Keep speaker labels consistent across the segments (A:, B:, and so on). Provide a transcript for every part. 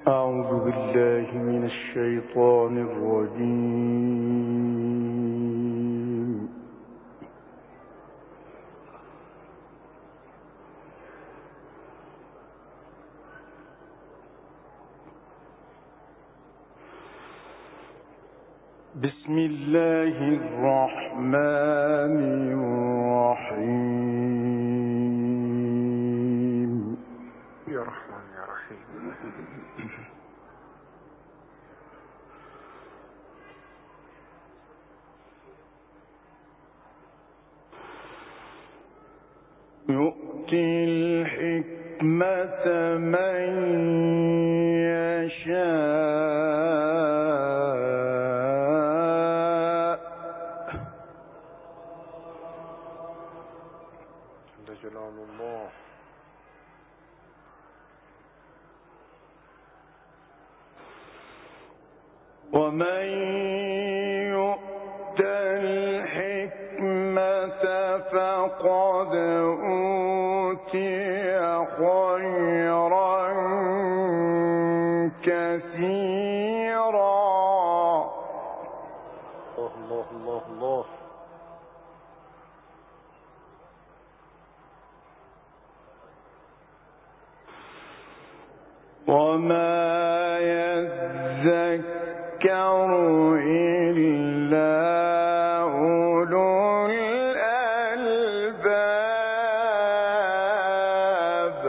A: أعوذ بالله من الشيطان الرجيم. بسم الله الرحمن الرحيم.
B: يا رحمن يا رحيم.
A: يؤتي الحكمة من يشاء
B: جل جلال الله.
A: ومن يؤت الحكمة فقد أوتي خيرا كثيرا.
B: الله الله الله.
A: وما يذكر إلا أولو الألباب.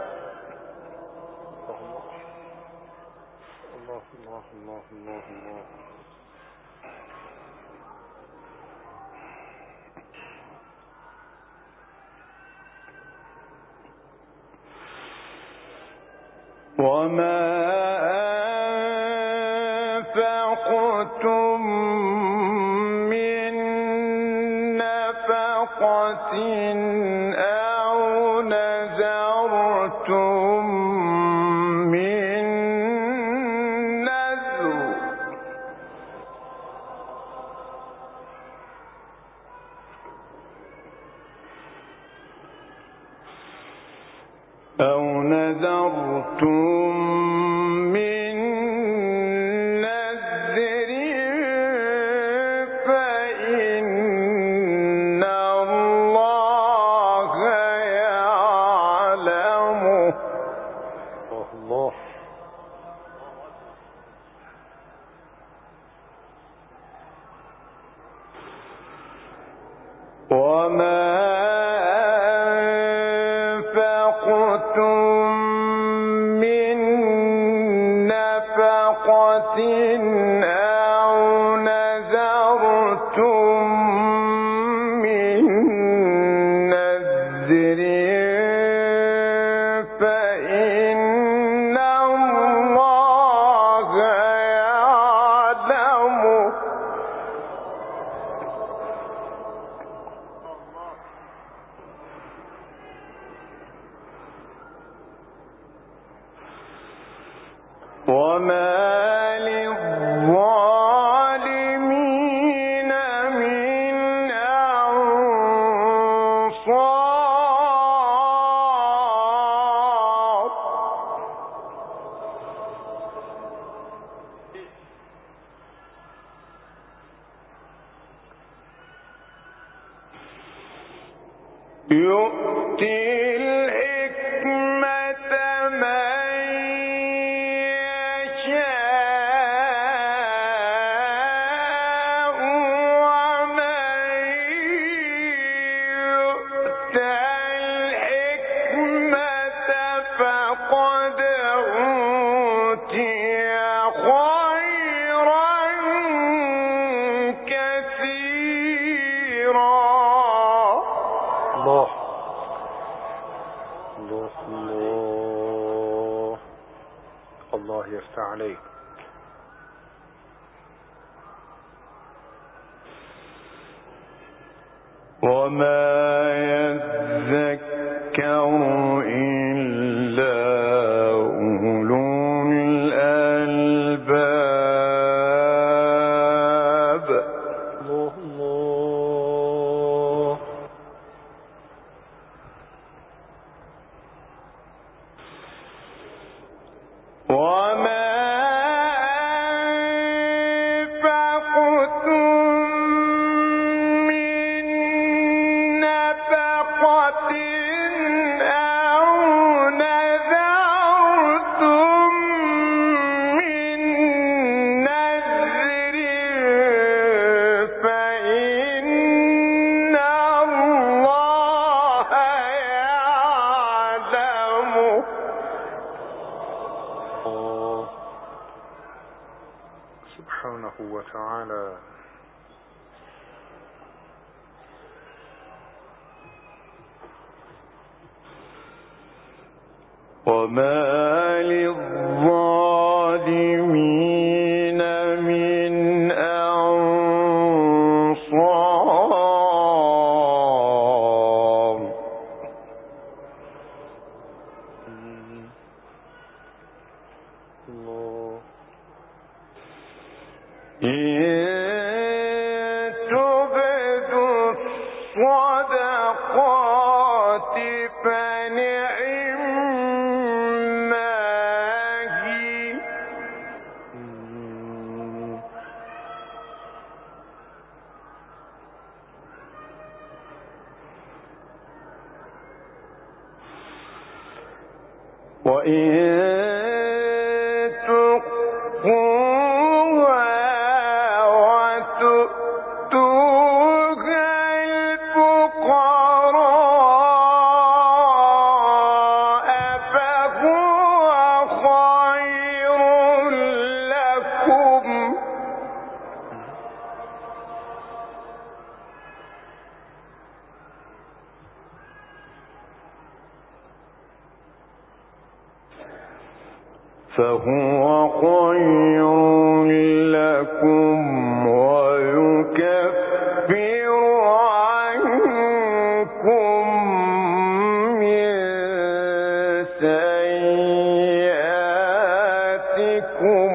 B: الله الله الله الله الله.
A: وما أنفقتم من نفقة أو نذرتم من نذر فإن الله يعلمه.
B: الله.
A: وما أنفقتم من نفقة أو نذرتم من نذر فإن الله يعلمه. وما للظالمين من أنصار. يؤتي الحكمة من
B: الله الله الله. الله يفتح عليك.
A: وما يذكر إلا أولو الألباب.
B: الله الله.
A: وما
B: الله سبحانه وتعالى.
A: وما للظالمين من أنصار.
B: الله
A: إن تبدوا الصدقات فنعما هي وإن تخفوها وتؤتوها الفقراء فهو خير لكم ويكفر عنكم من سيئاتكم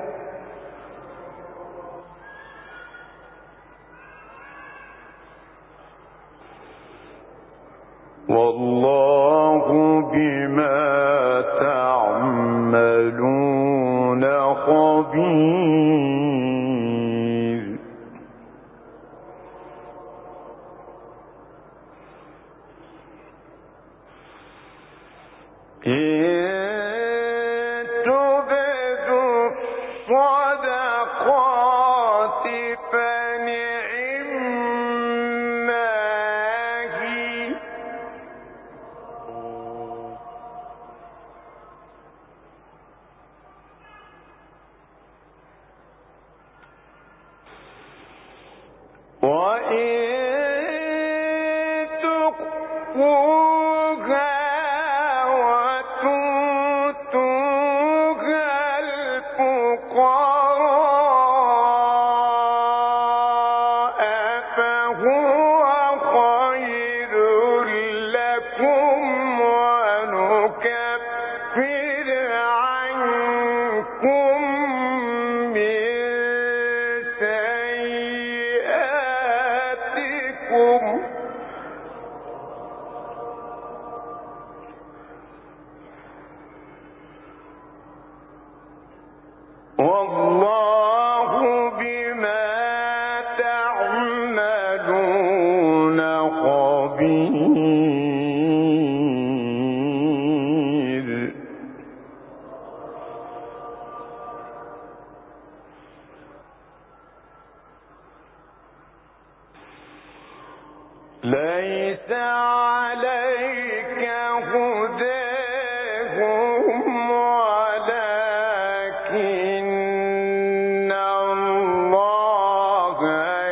A: والله بما تعملون خبير. إن تبدوا الصدقات فنعما هي وإن تخفوها وتؤتوها الفقراء فهو خير لكم ونكفر عنكم من سيئاتكم والله بما تعملون خبير. ليس عليك هداهم ولكن الله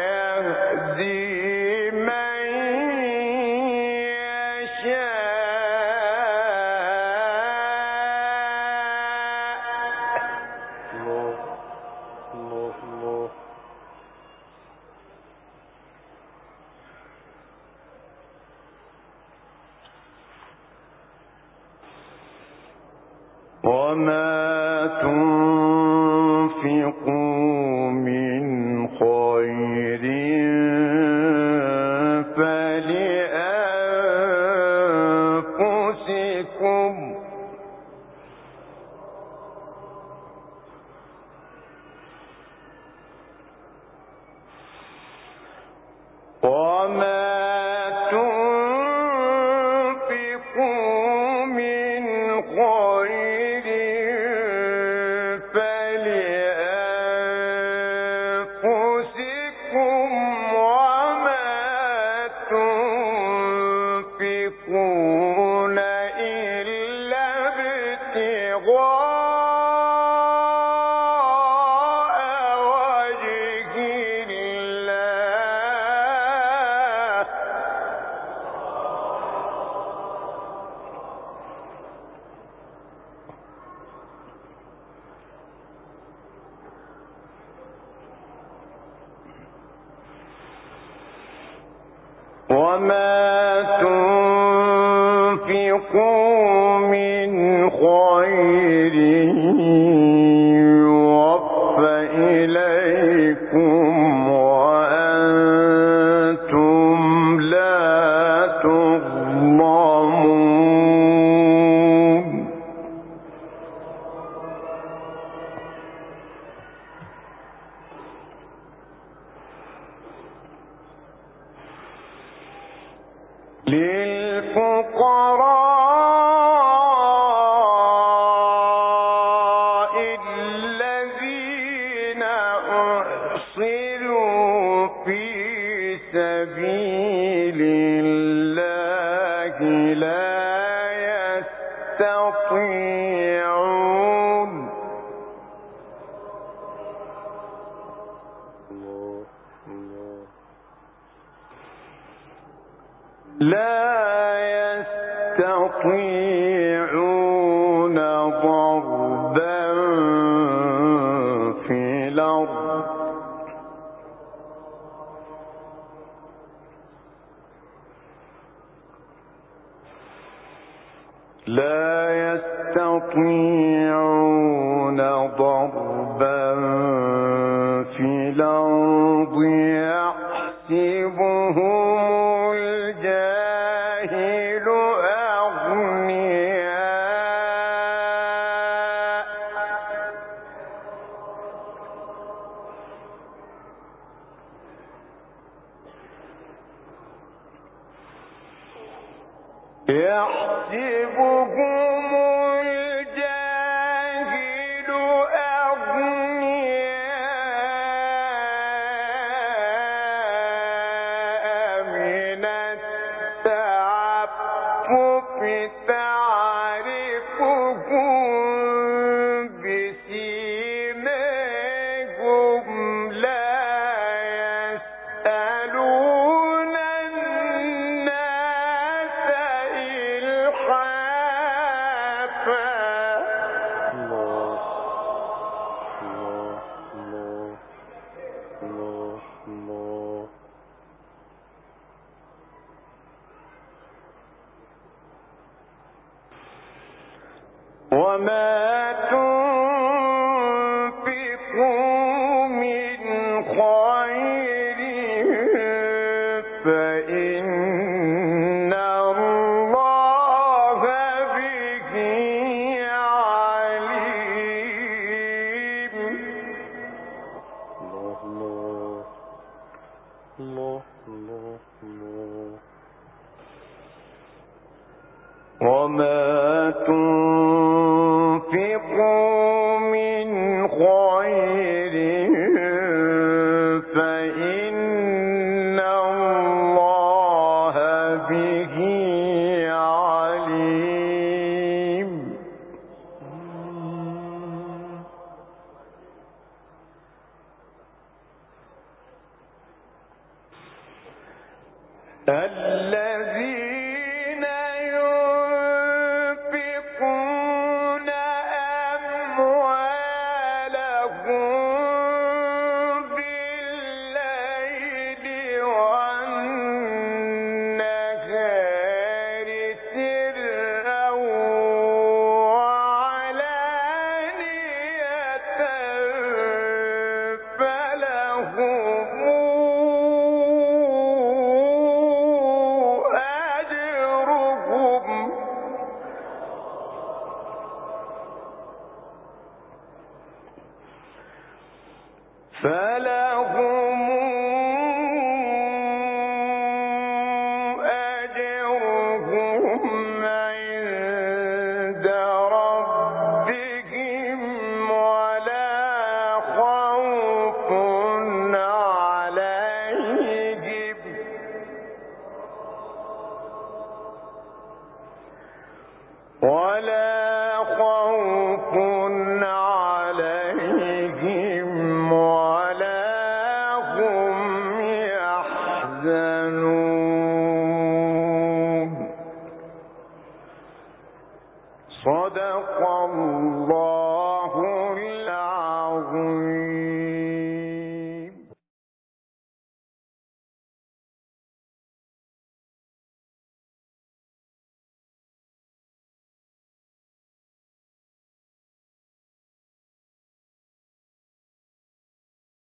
A: يهدي من يشاء
B: الله الله الله
A: وما تنفقوا من خير فلأنفسكم وما تنفقوا من خير وما تنفقوا من خير يوفى إليكم وأنتم لا تظلمون للفقراء الذين أحصروا في سبيل الله لا يستطيعون ضربا في الأرض يحسبهم الجاهل أغنياء من التعفف تعرفهم بسيماهم لا يسألون الناس إلحافا وما تنفقوا من خير فإن الله به عليم وما تنفقوا من خير فإن الله به عليم الذين ينفقون أموالهم بالليل والنهار سرا وعلانية فلهم فلا